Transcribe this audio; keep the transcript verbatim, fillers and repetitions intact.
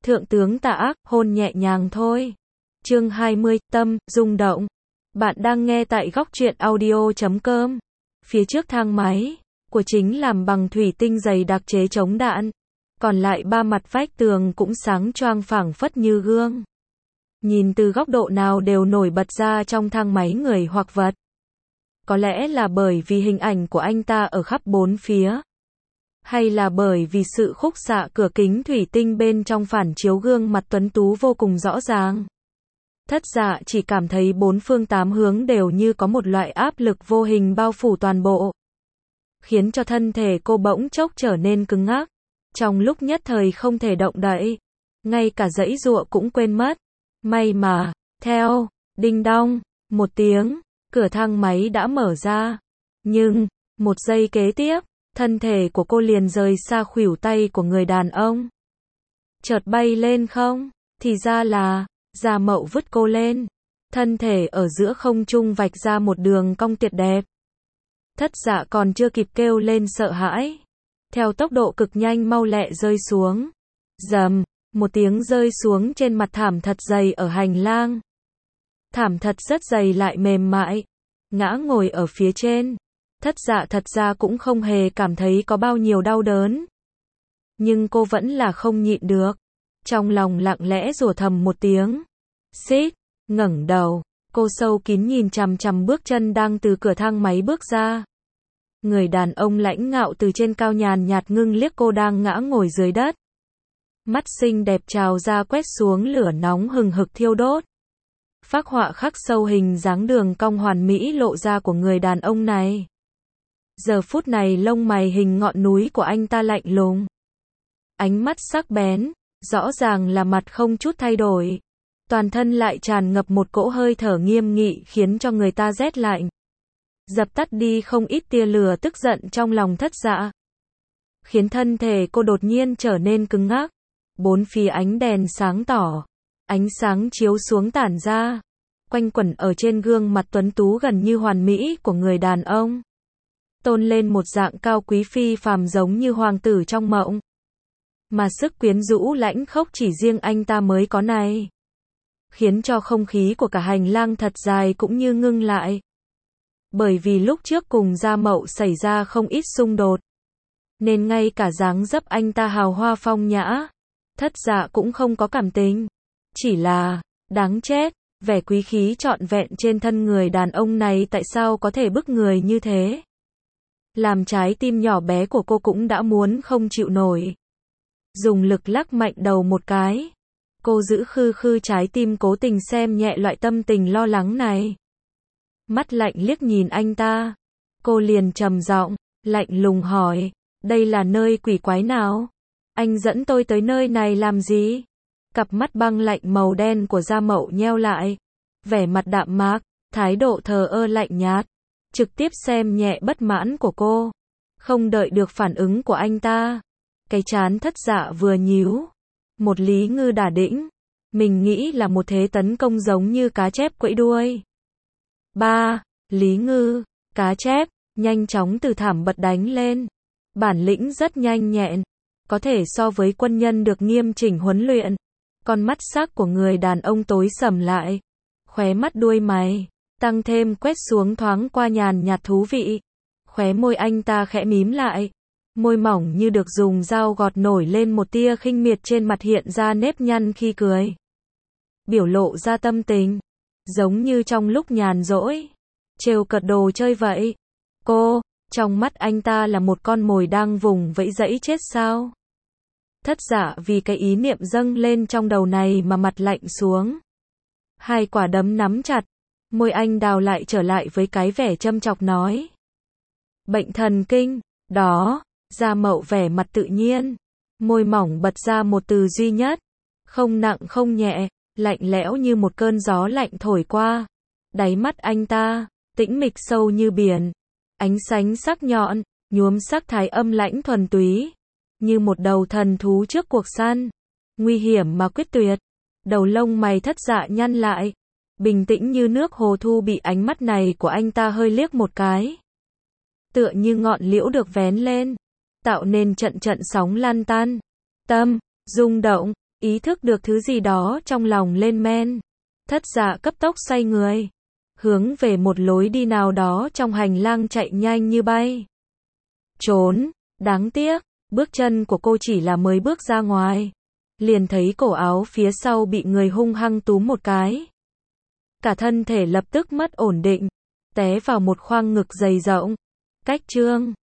Thượng tướng tà ác, hôn nhẹ nhàng thôi. Chương hai mươi, tâm, rung động. Bạn đang nghe tại góc truyện audio chấm com. Phía trước thang máy của chính làm bằng thủy tinh dày đặc chế chống đạn. Còn lại ba mặt vách tường cũng sáng choang phảng phất như gương. Nhìn từ góc độ nào đều nổi bật ra trong thang máy người hoặc vật. Có lẽ là bởi vì hình ảnh của anh ta ở khắp bốn phía. Hay là bởi vì sự khúc xạ cửa kính thủy tinh bên trong phản chiếu gương mặt tuấn tú vô cùng rõ ràng. Thất dạ chỉ cảm thấy bốn phương tám hướng đều như có một loại áp lực vô hình bao phủ toàn bộ. Khiến cho thân thể cô bỗng chốc trở nên cứng ngắc. Trong lúc nhất thời không thể động đậy. Ngay cả giãy giụa cũng quên mất. May mà, theo, đinh đong, một tiếng, cửa thang máy đã mở ra. Nhưng, một giây kế tiếp, thân thể của cô liền rời xa khuỷu tay của người đàn ông. Chợt bay lên không, thì ra là, Gia Mậu vứt cô lên. Thân thể ở giữa không trung vạch ra một đường cong tuyệt đẹp. Thất dạ còn chưa kịp kêu lên sợ hãi. Theo tốc độ cực nhanh mau lẹ rơi xuống. Dầm, một tiếng rơi xuống trên mặt thảm thật dày ở hành lang. Thảm thật rất dày lại mềm mại. Ngã ngồi ở phía trên. Thất dạ thật ra cũng không hề cảm thấy có bao nhiêu đau đớn. Nhưng cô vẫn là không nhịn được. Trong lòng lặng lẽ rủa thầm một tiếng. Xít, ngẩng đầu. Cô sâu kín nhìn chằm chằm bước chân đang từ cửa thang máy bước ra. Người đàn ông lãnh ngạo từ trên cao nhàn nhạt ngưng liếc cô đang ngã ngồi dưới đất. Mắt xinh đẹp trào ra quét xuống lửa nóng hừng hực thiêu đốt. Phác họa khắc sâu hình dáng đường cong hoàn mỹ lộ ra của người đàn ông này. Giờ phút này lông mày hình ngọn núi của anh ta lạnh lùng. Ánh mắt sắc bén, rõ ràng là mặt không chút thay đổi. Toàn thân lại tràn ngập một cỗ hơi thở nghiêm nghị khiến cho người ta rét lạnh. Dập tắt đi không ít tia lửa tức giận trong lòng thất dạ. Khiến thân thể cô đột nhiên trở nên cứng ngắc. Bốn phía ánh đèn sáng tỏ. Ánh sáng chiếu xuống tản ra. Quanh quẩn ở trên gương mặt tuấn tú gần như hoàn mỹ của người đàn ông. Tôn lên một dạng cao quý phi phàm giống như hoàng tử trong mộng. Mà sức quyến rũ lãnh khốc chỉ riêng anh ta mới có này. Khiến cho không khí của cả hành lang thật dài cũng như ngưng lại. Bởi vì lúc trước cùng Gia Mậu xảy ra không ít xung đột. Nên ngay cả dáng dấp anh ta hào hoa phong nhã. Thất dạ cũng không có cảm tình. Chỉ là, đáng chết, vẻ quý khí trọn vẹn trên thân người đàn ông này tại sao có thể bức người như thế. Làm trái tim nhỏ bé của cô cũng đã muốn không chịu nổi. Dùng lực lắc mạnh đầu một cái. Cô giữ khư khư trái tim cố tình xem nhẹ loại tâm tình lo lắng này. Mắt lạnh liếc nhìn anh ta. Cô liền trầm giọng, lạnh lùng hỏi, đây là nơi quỷ quái nào? Anh dẫn tôi tới nơi này làm gì? Cặp mắt băng lạnh màu đen của Gia Mậu nheo lại. Vẻ mặt đạm mạc, thái độ thờ ơ lạnh nhạt. Trực tiếp xem nhẹ bất mãn của cô. Không đợi được phản ứng của anh ta. Cái trán thất dạ vừa nhíu. Một Lý Ngư đả đĩnh. Mình nghĩ là một thế tấn công giống như cá chép quẫy đuôi. Ba, Lý Ngư, cá chép, nhanh chóng từ thảm bật đánh lên. Bản lĩnh rất nhanh nhẹn. Có thể so với quân nhân được nghiêm chỉnh huấn luyện. Con mắt sắc của người đàn ông tối sầm lại. Khóe mắt đuôi mày. Tăng thêm quét xuống thoáng qua nhàn nhạt thú vị. Khóe môi anh ta khẽ mím lại. Môi mỏng như được dùng dao gọt nổi lên một tia khinh miệt trên mặt hiện ra nếp nhăn khi cười. Biểu lộ ra tâm tình. Giống như trong lúc nhàn rỗi. Trêu cợt đồ chơi vậy. Cô, trong mắt anh ta là một con mồi đang vùng vẫy dẫy chết sao? Thất dạ vì cái ý niệm dâng lên trong đầu này mà mặt lạnh xuống. Hai quả đấm nắm chặt. Môi anh đào lại trở lại với cái vẻ châm chọc nói. Bệnh thần kinh, đó, Gia Mậu vẻ mặt tự nhiên. Môi mỏng bật ra một từ duy nhất. Không nặng không nhẹ, lạnh lẽo như một cơn gió lạnh thổi qua. Đáy mắt anh ta, tĩnh mịch sâu như biển. Ánh sánh sắc nhọn, nhuốm sắc thái âm lãnh thuần túy. Như một đầu thần thú trước cuộc săn. Nguy hiểm mà quyết tuyệt. Đầu lông mày thất dạ nhăn lại. Bình tĩnh như nước hồ thu bị ánh mắt này của anh ta hơi liếc một cái. Tựa như ngọn liễu được vén lên. Tạo nên trận trận sóng lan tan. Tâm, rung động, ý thức được thứ gì đó trong lòng lên men. Thất dạ cấp tốc xoay người, hướng về một lối đi nào đó trong hành lang chạy nhanh như bay. Trốn, đáng tiếc, bước chân của cô chỉ là mới bước ra ngoài, liền thấy cổ áo phía sau bị người hung hăng túm một cái. Cả thân thể lập tức mất ổn định, té vào một khoang ngực dày rộng. Cách chương